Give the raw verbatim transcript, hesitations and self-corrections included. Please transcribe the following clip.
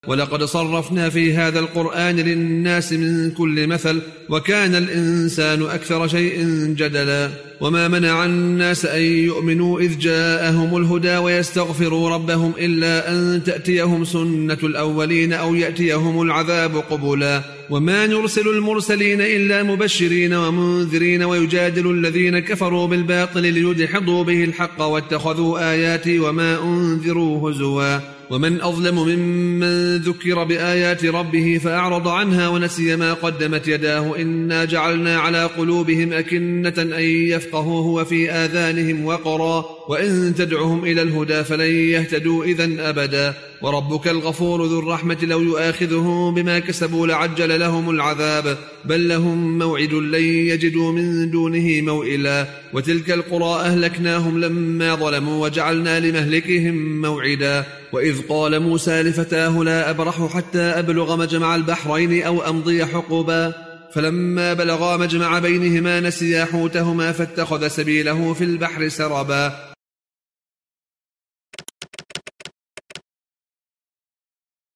ولقد صرفنا في هذا القرآن للناس من كل مثل وكان الإنسان أكثر شيء جدلا وما منع الناس أن يؤمنوا إذ جاءهم الهدى ويستغفروا ربهم إلا أن تأتيهم سنة الأولين أو يأتيهم العذاب قبلا وما نرسل المرسلين إلا مبشرين ومنذرين ويجادل الذين كفروا بالباطل ليدحضوا به الحق واتخذوا آياتي وما أنذروا هزوا ومن أظلم ممن ذكر بآيات ربه فأعرض عنها ونسي ما قدمت يداه إنا جعلنا على قلوبهم أكنة أن يفقهوه وفي آذانهم وقرا وإن تدعهم إلى الهدى فلن يهتدوا إذن أبدا وربك الغفور ذو الرحمة لو يؤاخذهم بما كسبوا لعجل لهم العذاب بل لهم موعد لن يجدوا من دونه موئلا وتلك القرى أهلكناهم لما ظلموا وجعلنا لمهلكهم موعدا وإذ قال موسى لفتاه لا أبرح حتى أبلغ مجمع البحرين أو أمضي حقبا فلما بلغا مجمع بينهما نسيا حوتهما فاتخذ سبيله في البحر سربا